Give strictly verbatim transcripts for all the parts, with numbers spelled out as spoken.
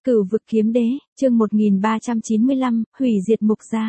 Cửu vực kiếm đế, chương một nghìn ba trăm chín mươi lăm, hủy diệt mục gia.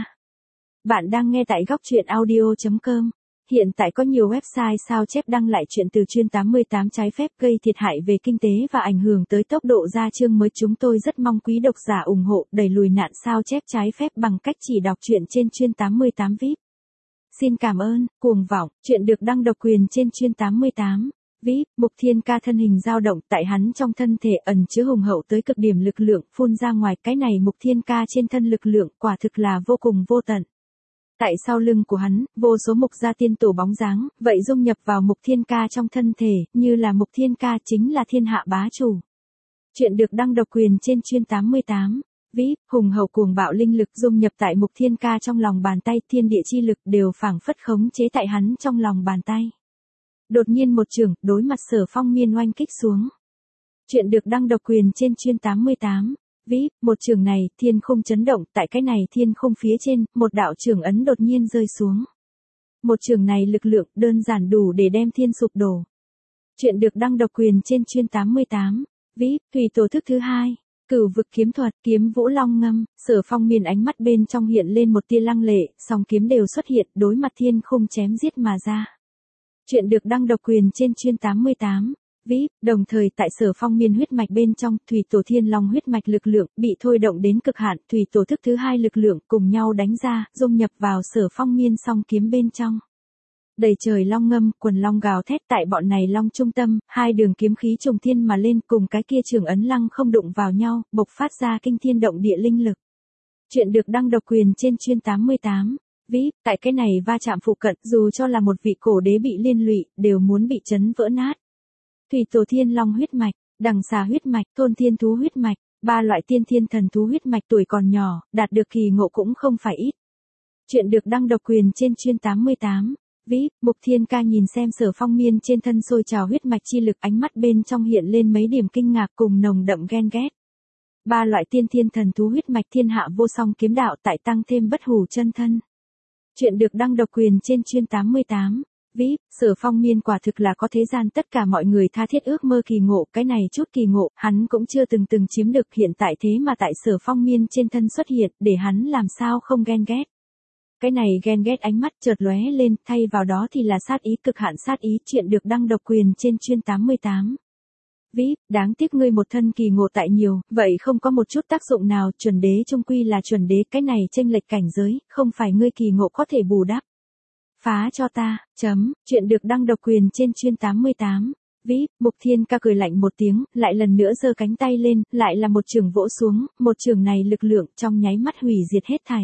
Bạn đang nghe tại góc truyện audio chấm com. Hiện tại có nhiều website sao chép đăng lại chuyện từ chuyên tám mươi tám trái phép gây thiệt hại về kinh tế và ảnh hưởng tới tốc độ ra chương mới. Chúng tôi rất mong quý độc giả ủng hộ đẩy lùi nạn sao chép trái phép bằng cách chỉ đọc truyện trên chuyên tám mươi tám vê i pê. Xin cảm ơn. Cuồng vọng, chuyện được đăng độc quyền trên chuyên tám mươi tám vê i pê. Mục Thiên Ca thân hình dao động, tại hắn trong thân thể ẩn chứa hùng hậu tới cực điểm lực lượng phun ra ngoài. Cái này Mục Thiên Ca trên thân lực lượng quả thực là vô cùng vô tận. Tại sau lưng của hắn, vô số mục gia tiên tổ bóng dáng, vậy dung nhập vào Mục Thiên Ca trong thân thể, như là Mục Thiên Ca chính là thiên hạ bá chủ. Chuyện được đăng độc quyền trên chuyên tám mươi tám vê i pê. Hùng hậu cuồng bạo linh lực dung nhập tại Mục Thiên Ca trong lòng bàn tay, thiên địa chi lực đều phảng phất khống chế tại hắn trong lòng bàn tay. Đột nhiên một chưởng, đối mặt Sở Phong Miên oanh kích xuống. Chuyện được đăng độc quyền trên chuyên tám mươi tám vê i pê. Một chưởng này, thiên khung chấn động, tại cái này thiên khung phía trên, một đạo chưởng ấn đột nhiên rơi xuống. Một chưởng này lực lượng đơn giản đủ để đem thiên sụp đổ. Chuyện được đăng độc quyền trên chuyên tám mươi tám vê i pê. Thủy tổ thức thứ hai, Cửu vực kiếm thuật, kiếm vũ long ngâm. Sở Phong Miên ánh mắt bên trong hiện lên một tia lăng lệ, song kiếm đều xuất hiện, đối mặt thiên khung chém giết mà ra. Chuyện được đăng độc quyền trên chuyên tám mươi tám vê i pê. Đồng thời tại Sở Phong Miên huyết mạch bên trong, thủy tổ thiên long huyết mạch lực lượng bị thôi động đến cực hạn, thủy tổ thức thứ hai lực lượng cùng nhau đánh ra, dung nhập vào Sở Phong Miên song kiếm bên trong. Đầy trời long ngâm, quần long gào thét, tại bọn này long trung tâm, hai đường kiếm khí trùng thiên mà lên, cùng cái kia trường ấn lăng không đụng vào nhau, bộc phát ra kinh thiên động địa linh lực. Chuyện được đăng độc quyền trên chuyên tám mươi tám vê i pê. Tại cái này va chạm phụ cận, dù cho là một vị cổ đế bị liên lụy, đều muốn bị chấn vỡ nát. Thủy tổ thiên long huyết mạch, đằng xà huyết mạch, thôn thiên thú huyết mạch, ba loại tiên thiên thần thú huyết mạch tuổi còn nhỏ, đạt được kỳ ngộ cũng không phải ít. Chuyện được đăng độc quyền trên chuyên tám mươi tám vê i pê. Mục Thiên Ca nhìn xem Sở Phong Miên trên thân sôi trào huyết mạch chi lực, ánh mắt bên trong hiện lên mấy điểm kinh ngạc cùng nồng đậm ghen ghét. Ba loại tiên thiên thần thú huyết mạch, thiên hạ vô song kiếm đạo, tại tăng thêm bất hủ chân thân. Chuyện được đăng độc quyền trên chuyên tám mươi tám vê i pê. Sở Phong Miên quả thực là có thế gian tất cả mọi người tha thiết ước mơ kỳ ngộ, cái này chút kỳ ngộ, hắn cũng chưa từng từng chiếm được, hiện tại thế mà tại Sở Phong Miên trên thân xuất hiện, để hắn làm sao không ghen ghét. Cái này ghen ghét ánh mắt chợt lóe lên, thay vào đó thì là sát ý, cực hạn sát ý. Chuyện được đăng độc quyền trên chuyên tám mươi tám vê i pê. Đáng tiếc ngươi một thân kỳ ngộ tại nhiều, vậy không có một chút tác dụng nào, chuẩn đế trung quy là chuẩn đế, cái này chênh lệch cảnh giới, không phải ngươi kỳ ngộ có thể bù đắp. Phá cho ta, chấm. Chuyện được đăng độc quyền trên chuyên tám mươi tám vê i pê. Mục Thiên Ca cười lạnh một tiếng, lại lần nữa giơ cánh tay lên, lại là một chưởng vỗ xuống, một chưởng này lực lượng trong nháy mắt hủy diệt hết thảy.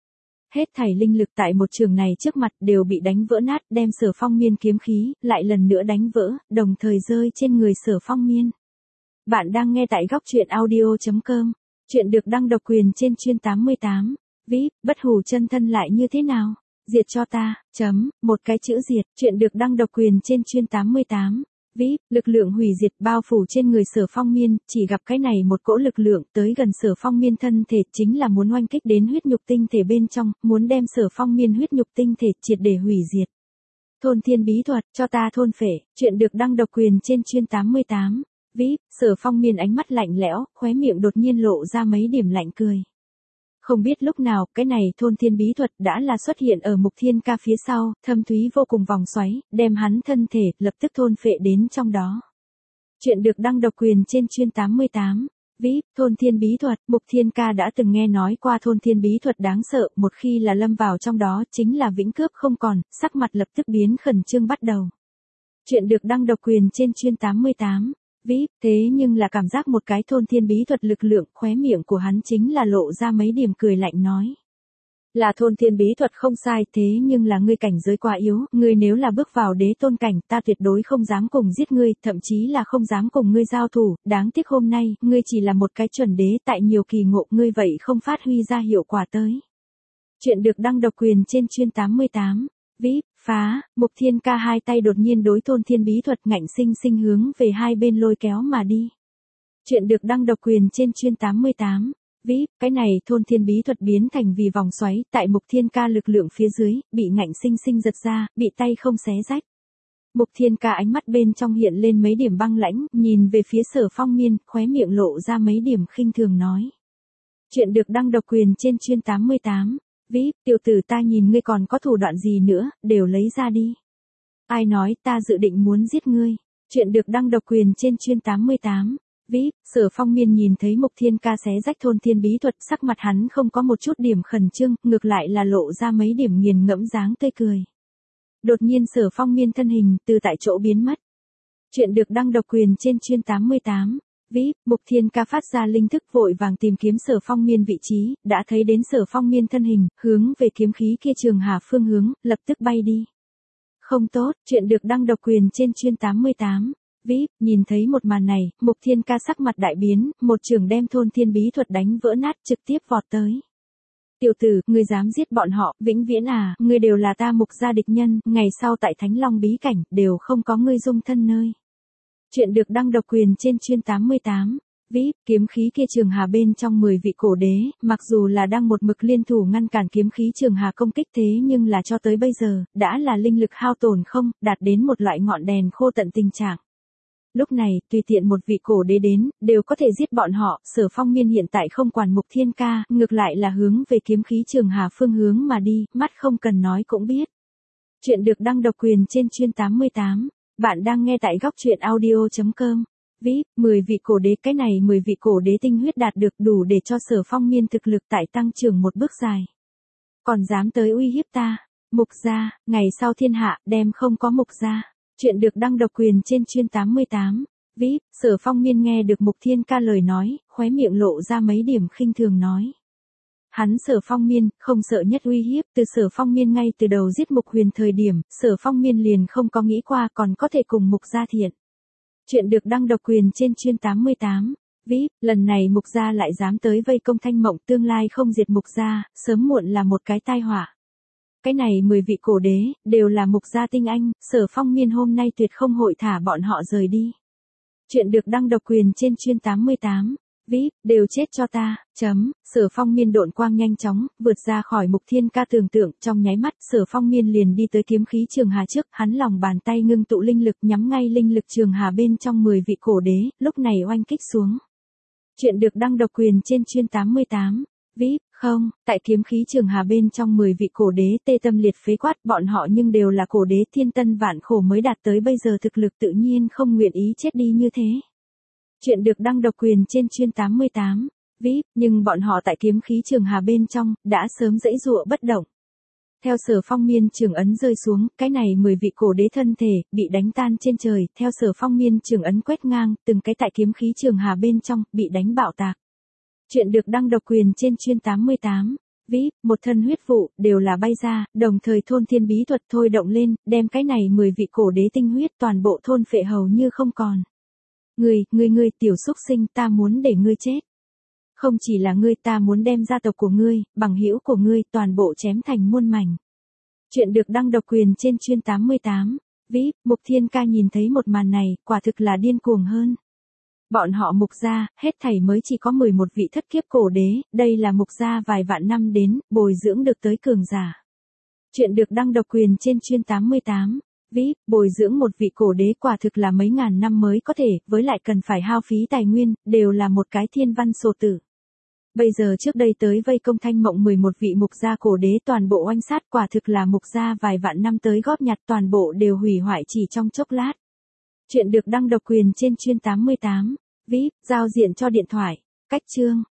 Hết thảy linh lực tại một chưởng này trước mặt đều bị đánh vỡ nát, đem Sở Phong Miên kiếm khí lại lần nữa đánh vỡ, đồng thời rơi trên người Sở Phong Miên. Bạn đang nghe tại góc truyện audio chấm com. Chuyện được đăng độc quyền trên chuyên tám mươi tám vê i pê. Bất hủ chân thân lại như thế nào? Diệt cho ta, chấm, một cái chữ diệt. Chuyện được đăng độc quyền trên chuyên tám mươi tám vê i pê. Lực lượng hủy diệt bao phủ trên người Sở Phong Miên, chỉ gặp cái này một cỗ lực lượng tới gần Sở Phong Miên thân thể, chính là muốn oanh kích đến huyết nhục tinh thể bên trong, muốn đem Sở Phong Miên huyết nhục tinh thể triệt để hủy diệt. Thôn thiên bí thuật, cho ta thôn phệ. Chuyện được đăng độc quyền trên chuyên tám mươi tám vê i pê. Sở Phong Miên ánh mắt lạnh lẽo, khóe miệng đột nhiên lộ ra mấy điểm lạnh cười. Không biết lúc nào, cái này thôn thiên bí thuật đã là xuất hiện ở Mục Thiên Ca phía sau, thâm thúy vô cùng vòng xoáy, đem hắn thân thể lập tức thôn phệ đến trong đó. Chuyện được đăng độc quyền trên chuyên tám mươi tám vê i pê. Thôn thiên bí thuật, Mục Thiên Ca đã từng nghe nói qua thôn thiên bí thuật đáng sợ, một khi là lâm vào trong đó chính là vĩnh cướp không còn, sắc mặt lập tức biến khẩn trương bắt đầu. Chuyện được đăng độc quyền trên chuyên tám mươi tám vê i pê. Thế nhưng là cảm giác một cái thôn thiên bí thuật lực lượng, khóe miệng của hắn chính là lộ ra mấy điểm cười lạnh nói. Là thôn thiên bí thuật không sai, thế nhưng là ngươi cảnh giới quá yếu, ngươi nếu là bước vào đế tôn cảnh, ta tuyệt đối không dám cùng giết ngươi, thậm chí là không dám cùng ngươi giao thủ, đáng tiếc hôm nay, ngươi chỉ là một cái chuẩn đế, tại nhiều kỳ ngộ, ngươi vậy không phát huy ra hiệu quả tới. Chuyện được đăng độc quyền trên chuyên tám mươi tám vê i pê. Phá. Mục Thiên Ca hai tay đột nhiên đối thôn thiên bí thuật ngạnh sinh sinh hướng về hai bên lôi kéo mà đi. Chuyện được đăng độc quyền trên chuyên tám mươi tám vê i pê. Cái này thôn thiên bí thuật biến thành vì vòng xoáy, tại Mục Thiên Ca lực lượng phía dưới, bị ngạnh sinh sinh giật ra, bị tay không xé rách. Mục Thiên Ca ánh mắt bên trong hiện lên mấy điểm băng lãnh, nhìn về phía Sở Phong Miên, khóe miệng lộ ra mấy điểm khinh thường nói. Chuyện được đăng độc quyền trên chuyên tám mươi tám. Vĩ, tiểu tử ta nhìn ngươi còn có thủ đoạn gì nữa, đều lấy ra đi. Ai nói ta dự định muốn giết ngươi. Chuyện được đăng độc quyền trên chuyên tám mươi tám. Vĩ, Sở Phong Miên nhìn thấy Mục Thiên Ca xé rách thôn thiên bí thuật, sắc mặt hắn không có một chút điểm khẩn trương, ngược lại là lộ ra mấy điểm nghiền ngẫm dáng tươi cười. Đột nhiên Sở Phong Miên thân hình từ tại chỗ biến mất. Chuyện được đăng độc quyền trên chuyên tám mươi tám. Vĩ, Mục Thiên Ca phát ra linh thức vội vàng tìm kiếm Sở Phong Miên vị trí, đã thấy đến Sở Phong Miên thân hình, hướng về kiếm khí kia trường hà phương hướng, lập tức bay đi. Không tốt, chuyện được đăng độc quyền trên chuyên tám mươi tám. Vĩ, nhìn thấy một màn này, Mục Thiên Ca sắc mặt đại biến, một trường đem thôn thiên bí thuật đánh vỡ nát trực tiếp vọt tới. Tiểu tử, ngươi dám giết bọn họ, vĩnh viễn à, ngươi đều là ta Mục gia địch nhân, ngày sau tại Thánh Long bí cảnh, đều không có ngươi dung thân nơi. Chuyện được đăng độc quyền trên chuyên tám mươi tám. Vĩ, kiếm khí kia trường hà bên trong mười vị cổ đế, mặc dù là đang một mực liên thủ ngăn cản kiếm khí trường hà công kích thế nhưng là cho tới bây giờ, đã là linh lực hao tổn không, đạt đến một loại ngọn đèn khô tận tình trạng. Lúc này, tùy tiện một vị cổ đế đến, đều có thể giết bọn họ, Sở Phong Miên hiện tại không quản Mục Thiên Ca, ngược lại là hướng về kiếm khí trường hà phương hướng mà đi, mắt không cần nói cũng biết. Chuyện được đăng độc quyền trên chuyên tám mươi tám. Bạn đang nghe tại góc truyện audio chấm com. Vĩ, mười vị cổ đế, cái này mười vị cổ đế tinh huyết đạt được đủ để cho Sở Phong Miên thực lực tại tăng trưởng một bước dài. Còn dám tới uy hiếp ta, Mục gia, ngày sau thiên hạ, đem không có Mục gia. Chuyện được đăng độc quyền trên chuyên tám mươi tám. Vĩ, Sở Phong Miên nghe được Mục Thiên Ca lời nói, khóe miệng lộ ra mấy điểm khinh thường nói. Hắn Sở Phong Miên, không sợ nhất uy hiếp, từ Sở Phong Miên ngay từ đầu giết Mục Huyền thời điểm, Sở Phong Miên liền không có nghĩ qua còn có thể cùng Mục gia thiện. Chuyện được đăng độc quyền trên chuyên tám mươi tám. Vĩ, lần này Mục gia lại dám tới vây công Thanh Mộng, tương lai không diệt Mục gia, sớm muộn là một cái tai họa. Cái này mười vị cổ đế, đều là Mục gia tinh anh, Sở Phong Miên hôm nay tuyệt không hội thả bọn họ rời đi. Chuyện được đăng độc quyền trên chuyên tám mươi tám. Vĩ, đều chết cho ta, chấm, Sở Phong Miên độn quang nhanh chóng, vượt ra khỏi Mục Thiên Ca tưởng tượng, trong nháy mắt, Sở Phong Miên liền đi tới kiếm khí trường hà trước, hắn lòng bàn tay ngưng tụ linh lực nhắm ngay linh lực trường hà bên trong mười vị cổ đế, lúc này oanh kích xuống. Chuyện được đăng độc quyền trên chuyên tám mươi tám. Vĩ, không, tại kiếm khí trường hà bên trong mười vị cổ đế tê tâm liệt phế quát, bọn họ nhưng đều là cổ đế thiên tân vạn khổ mới đạt tới bây giờ thực lực tự nhiên không nguyện ý chết đi như thế. Chuyện được đăng độc quyền trên chuyên tám mươi tám. Vĩ, nhưng bọn họ tại kiếm khí trường hà bên trong, đã sớm dãy dụa bất động. Theo Sở Phong Miên trường ấn rơi xuống, cái này mười vị cổ đế thân thể, bị đánh tan trên trời, theo Sở Phong Miên trường ấn quét ngang, từng cái tại kiếm khí trường hà bên trong, bị đánh bạo tạc. Chuyện được đăng độc quyền trên chuyên tám mươi tám. Vĩ, một thân huyết vụ, đều là bay ra, đồng thời thôn thiên bí thuật thôi động lên, đem cái này mười vị cổ đế tinh huyết toàn bộ thôn phệ hầu như không còn. Ngươi, ngươi ngươi tiểu xúc sinh, ta muốn để ngươi chết. Không chỉ là ngươi, ta muốn đem gia tộc của ngươi, bằng hữu của ngươi, toàn bộ chém thành muôn mảnh. Chuyện được đăng độc quyền trên chuyên tám mươi tám. Vĩ, Mục Thiên Ca nhìn thấy một màn này, quả thực là điên cuồng hơn. Bọn họ Mục gia, hết thảy mới chỉ có mười một vị thất kiếp cổ đế, đây là Mục gia vài vạn năm đến, bồi dưỡng được tới cường giả. Chuyện được đăng độc quyền trên chuyên tám mươi tám. Vĩ, bồi dưỡng một vị cổ đế quả thực là mấy ngàn năm mới có thể, với lại cần phải hao phí tài nguyên, đều là một cái thiên văn sổ tử. Bây giờ trước đây tới vây công Thanh Mộng mười một vị Mục gia cổ đế toàn bộ oanh sát, quả thực là Mục gia vài vạn năm tới góp nhặt toàn bộ đều hủy hoại chỉ trong chốc lát. Chuyện được đăng độc quyền trên chuyên tám mươi tám. Vĩ, giao diện cho điện thoại. Cách chương.